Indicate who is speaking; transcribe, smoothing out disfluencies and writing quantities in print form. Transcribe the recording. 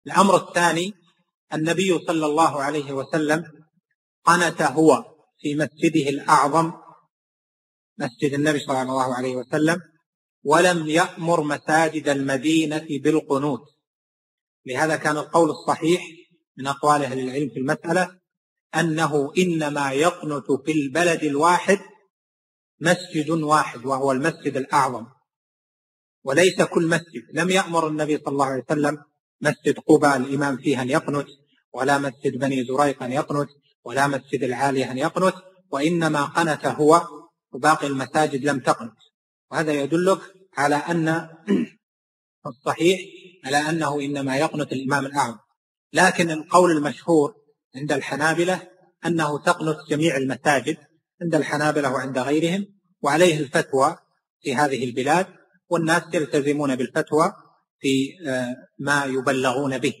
Speaker 1: الأمر الثاني: النبي صلى الله عليه وسلم قنت هو في مسجده الأعظم، مسجد النبي صلى الله عليه وسلم، ولم يأمر مساجد المدينة بالقنوت. لهذا كان القول الصحيح من أقوال أهل العلم في المسألة أنه إنما يقنت في البلد الواحد مسجد واحد وهو المسجد الأعظم، وليس كل مسجد. لم يأمر النبي صلى الله عليه وسلم مسجد قباء الإمام فيه أن يقنت، ولا مسجد بني زريق أن يقنت، ولا مسجد العالية أن يقنت، وإنما قنت هو، وباقي المساجد لم تقنت. وهذا يدلك على أن الصحيح على أنه إنما يقنت الإمام الأعظم. لكن القول المشهور عند الحنابلة أنه تقنت جميع المساجد، عند الحنابلة وعند غيرهم، وعليه الفتوى في هذه البلاد، والناس يلتزمون بالفتوى في ما يبلغون به.